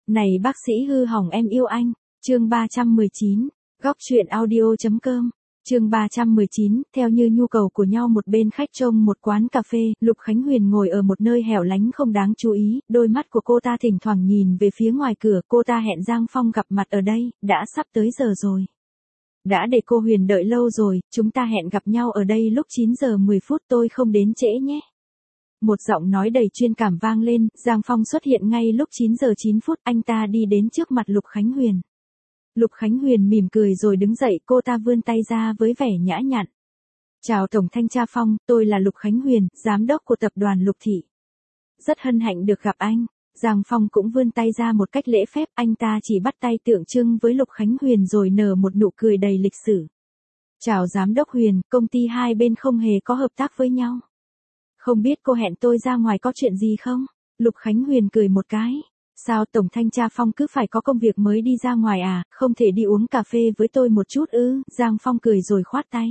Này bác sĩ hư hỏng em yêu anh. Chương 319. Góc truyện audio.com. Chương 319, theo như nhu cầu của nhau một bên khách trông một quán cà phê, Lục Khánh Huyền ngồi ở một nơi hẻo lánh không đáng chú ý, đôi mắt của cô ta thỉnh thoảng nhìn về phía ngoài cửa, cô ta hẹn Giang Phong gặp mặt ở đây, đã sắp tới giờ rồi. Đã để cô Huyền đợi lâu rồi, chúng ta hẹn gặp nhau ở đây lúc 9 giờ 10 phút, tôi không đến trễ nhé. Một giọng nói đầy chuyên cảm vang lên, Giang Phong xuất hiện ngay lúc 9 giờ 9 phút, anh ta đi đến trước mặt Lục Khánh Huyền. Lục Khánh Huyền mỉm cười rồi đứng dậy, cô ta vươn tay ra với vẻ nhã nhặn. Chào Tổng Thanh tra Phong, tôi là Lục Khánh Huyền, giám đốc của tập đoàn Lục Thị. Rất hân hạnh được gặp anh. Giang Phong cũng vươn tay ra một cách lễ phép, anh ta chỉ bắt tay tượng trưng với Lục Khánh Huyền rồi nở một nụ cười đầy lịch sử. Chào Giám đốc Huyền, công ty hai bên không hề có hợp tác với nhau. Không biết cô hẹn tôi ra ngoài có chuyện gì không? Lục Khánh Huyền cười một cái. Sao Tổng Thanh tra Phong cứ phải có công việc mới đi ra ngoài à, không thể đi uống cà phê với tôi một chút ư? Giang Phong cười rồi khoát tay.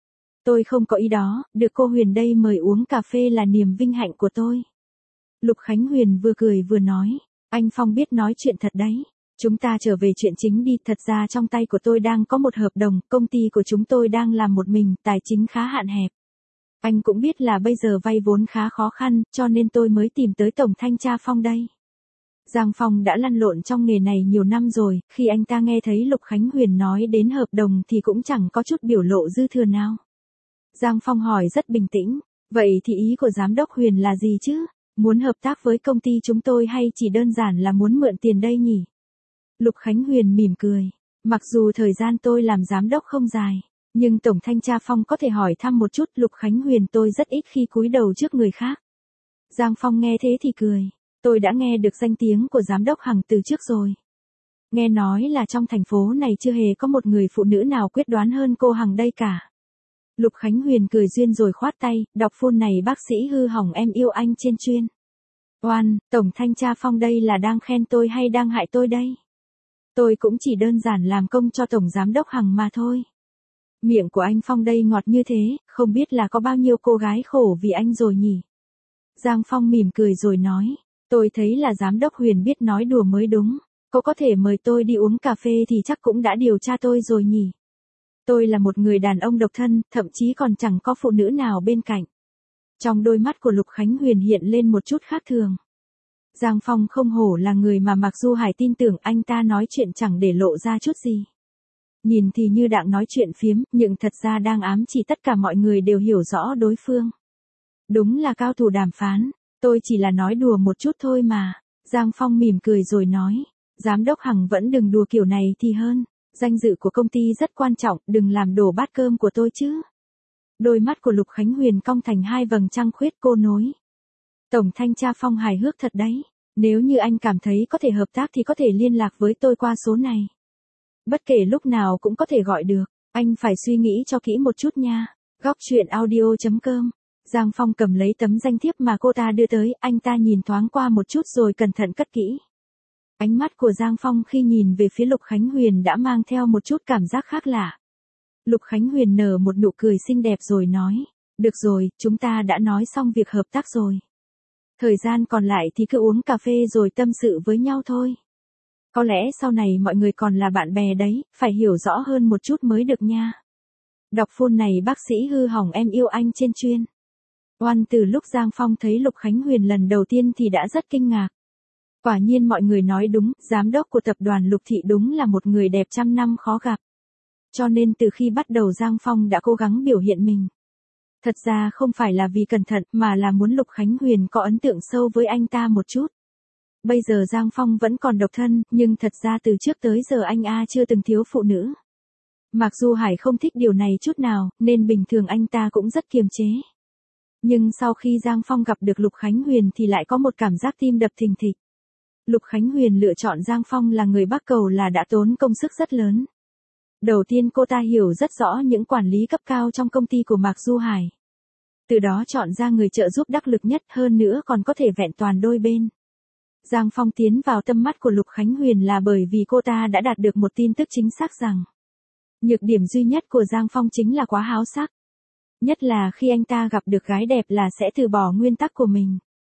Tôi không có ý đó, được cô Huyền đây mời uống cà phê là niềm vinh hạnh của tôi. Lục Khánh Huyền vừa cười vừa nói, anh Phong biết nói chuyện thật đấy. Chúng ta trở về chuyện chính đi, thật ra trong tay của tôi đang có một hợp đồng, công ty của chúng tôi đang làm một mình, tài chính khá hạn hẹp. Anh cũng biết là bây giờ vay vốn khá khó khăn, cho nên tôi mới tìm tới Tổng Thanh tra Phong đây. Giang Phong đã lăn lộn trong nghề này nhiều năm rồi, khi anh ta nghe thấy Lục Khánh Huyền nói đến hợp đồng thì cũng chẳng có chút biểu lộ dư thừa nào. Giang Phong hỏi rất bình tĩnh, vậy thì ý của Giám đốc Huyền là gì chứ? Muốn hợp tác với công ty chúng tôi hay chỉ đơn giản là muốn mượn tiền đây nhỉ? Lục Khánh Huyền mỉm cười, mặc dù thời gian tôi làm giám đốc không dài, nhưng Tổng Thanh tra Phong có thể hỏi thăm một chút. Lục Khánh Huyền, tôi rất ít khi cúi đầu trước người khác. Giang Phong nghe thế thì cười. Tôi đã nghe được danh tiếng của Giám đốc Hằng từ trước rồi. Nghe nói là trong thành phố này chưa hề có một người phụ nữ nào quyết đoán hơn cô Hằng đây cả. Lục Khánh Huyền cười duyên rồi khoát tay, đọc phone này bác sĩ hư hỏng em yêu anh trên chuyên. Oan, Tổng Thanh tra Phong đây là đang khen tôi hay đang hại tôi đây? Tôi cũng chỉ đơn giản làm công cho Tổng Giám đốc Hằng mà thôi. Miệng của anh Phong đây ngọt như thế, không biết là có bao nhiêu cô gái khổ vì anh rồi nhỉ? Giang Phong mỉm cười rồi nói. Tôi thấy là Giám đốc Huyền biết nói đùa mới đúng. Cô có thể mời tôi đi uống cà phê thì chắc cũng đã điều tra tôi rồi nhỉ. Tôi là một người đàn ông độc thân, thậm chí còn chẳng có phụ nữ nào bên cạnh. Trong đôi mắt của Lục Khánh Huyền hiện lên một chút khác thường. Giang Phong không hổ là người mà Mạc Du Hải tin tưởng, anh ta nói chuyện chẳng để lộ ra chút gì. Nhìn thì như đang nói chuyện phiếm, nhưng thật ra đang ám chỉ tất cả mọi người đều hiểu rõ đối phương. Đúng là cao thủ đàm phán. Tôi chỉ là nói đùa một chút thôi mà. Giang Phong mỉm cười rồi nói. Giám đốc Hằng vẫn đừng đùa kiểu này thì hơn. Danh dự của công ty rất quan trọng, đừng làm đổ bát cơm của tôi chứ. Đôi mắt của Lục Khánh Huyền cong thành hai vầng trăng khuyết, cô nối. Tổng Thanh tra Phong hài hước thật đấy. Nếu như anh cảm thấy có thể hợp tác thì có thể liên lạc với tôi qua số này. Bất kể lúc nào cũng có thể gọi được. Anh phải suy nghĩ cho kỹ một chút nha. Góc truyện audio.com. Giang Phong cầm lấy tấm danh thiếp mà cô ta đưa tới, anh ta nhìn thoáng qua một chút rồi cẩn thận cất kỹ. Ánh mắt của Giang Phong khi nhìn về phía Lục Khánh Huyền đã mang theo một chút cảm giác khác lạ. Lục Khánh Huyền nở một nụ cười xinh đẹp rồi nói, được rồi, chúng ta đã nói xong việc hợp tác rồi. Thời gian còn lại thì cứ uống cà phê rồi tâm sự với nhau thôi. Có lẽ sau này mọi người còn là bạn bè đấy, phải hiểu rõ hơn một chút mới được nha. Đọc phone này bác sĩ hư hỏng em yêu anh trên chuyên. Oan, từ lúc Giang Phong thấy Lục Khánh Huyền lần đầu tiên thì đã rất kinh ngạc. Quả nhiên mọi người nói đúng, giám đốc của tập đoàn Lục Thị đúng là một người đẹp trăm năm khó gặp. Cho nên từ khi bắt đầu Giang Phong đã cố gắng biểu hiện mình. Thật ra không phải là vì cẩn thận mà là muốn Lục Khánh Huyền có ấn tượng sâu với anh ta một chút. Bây giờ Giang Phong vẫn còn độc thân, nhưng thật ra từ trước tới giờ anh chưa từng thiếu phụ nữ. Mặc dù Hải không thích điều này chút nào, nên bình thường anh ta cũng rất kiềm chế. Nhưng sau khi Giang Phong gặp được Lục Khánh Huyền thì lại có một cảm giác tim đập thình thịch. Lục Khánh Huyền lựa chọn Giang Phong là người Bắc Cầu là đã tốn công sức rất lớn. Đầu tiên cô ta hiểu rất rõ những quản lý cấp cao trong công ty của Mạc Du Hải. Từ đó chọn ra người trợ giúp đắc lực nhất, hơn nữa còn có thể vẹn toàn đôi bên. Giang Phong tiến vào tâm mắt của Lục Khánh Huyền là bởi vì cô ta đã đạt được một tin tức chính xác rằng nhược điểm duy nhất của Giang Phong chính là quá háo sắc. Nhất là khi anh ta gặp được gái đẹp là sẽ từ bỏ nguyên tắc của mình.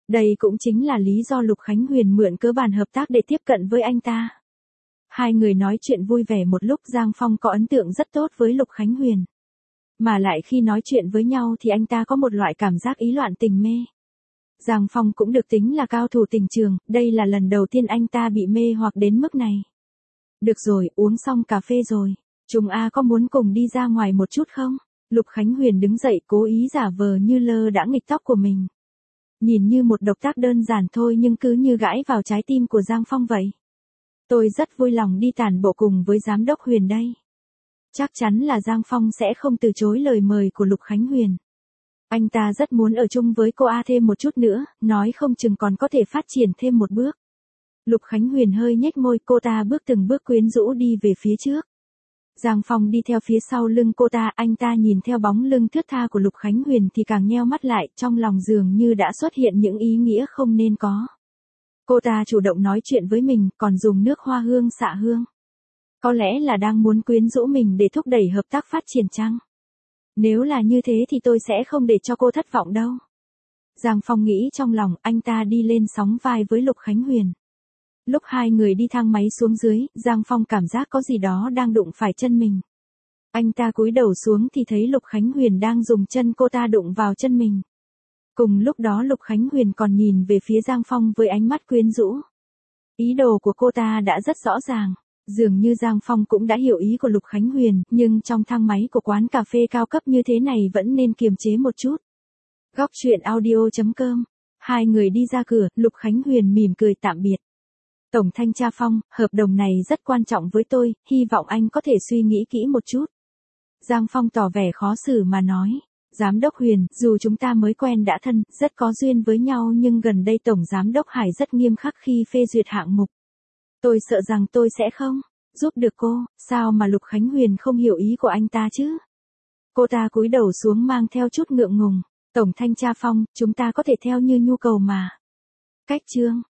Đây cũng chính là lý do Lục Khánh Huyền mượn cớ bàn hợp tác để tiếp cận với anh ta. Hai người nói chuyện vui vẻ một lúc, Giang Phong có ấn tượng rất tốt với Lục Khánh Huyền. Mà lại khi nói chuyện với nhau thì anh ta có một loại cảm giác ý loạn tình mê. Giang Phong cũng được tính là cao thủ tình trường, đây là lần đầu tiên anh ta bị mê hoặc đến mức này. Được rồi, uống xong cà phê rồi. Chúng A có muốn cùng đi ra ngoài một chút không? Lục Khánh Huyền đứng dậy cố ý giả vờ như lơ đãng nghịch tóc của mình. Nhìn như một động tác đơn giản thôi nhưng cứ như gãi vào trái tim của Giang Phong vậy. Tôi rất vui lòng đi tản bộ cùng với giám đốc Huyền đây. Chắc chắn là Giang Phong sẽ không từ chối lời mời của Lục Khánh Huyền. Anh ta rất muốn ở chung với cô A thêm một chút nữa, nói không chừng còn có thể phát triển thêm một bước. Lục Khánh Huyền hơi nhếch môi, cô ta bước từng bước quyến rũ đi về phía trước. Giang Phong đi theo phía sau lưng cô ta, anh ta nhìn theo bóng lưng thướt tha của Lục Khánh Huyền thì càng nheo mắt lại, trong lòng dường như đã xuất hiện những ý nghĩa không nên có. Cô ta chủ động nói chuyện với mình, còn dùng nước hoa hương xạ hương. Có lẽ là đang muốn quyến rũ mình để thúc đẩy hợp tác phát triển chăng? Nếu là như thế thì tôi sẽ không để cho cô thất vọng đâu. Giang Phong nghĩ trong lòng, anh ta đi lên sóng vai với Lục Khánh Huyền. Lúc hai người đi thang máy xuống dưới, Giang Phong cảm giác có gì đó đang đụng phải chân mình. Anh ta cúi đầu xuống thì thấy Lục Khánh Huyền đang dùng chân cô ta đụng vào chân mình. Cùng lúc đó Lục Khánh Huyền còn nhìn về phía Giang Phong với ánh mắt quyến rũ. Ý đồ của cô ta đã rất rõ ràng. Dường như Giang Phong cũng đã hiểu ý của Lục Khánh Huyền, nhưng trong thang máy của quán cà phê cao cấp như thế này vẫn nên kiềm chế một chút. Góc truyện audio.com. Hai người đi ra cửa, Lục Khánh Huyền mỉm cười tạm biệt. Tổng thanh tra Phong, hợp đồng này rất quan trọng với tôi, hy vọng anh có thể suy nghĩ kỹ một chút. Giang Phong tỏ vẻ khó xử mà nói. Giám đốc Huyền, dù chúng ta mới quen đã thân, rất có duyên với nhau nhưng gần đây Tổng Giám đốc Hải rất nghiêm khắc khi phê duyệt hạng mục. Tôi sợ rằng tôi sẽ không giúp được cô, sao mà Lục Khánh Huyền không hiểu ý của anh ta chứ? Cô ta cúi đầu xuống mang theo chút ngượng ngùng. Tổng thanh tra Phong, chúng ta có thể theo như nhu cầu mà. Cách chương.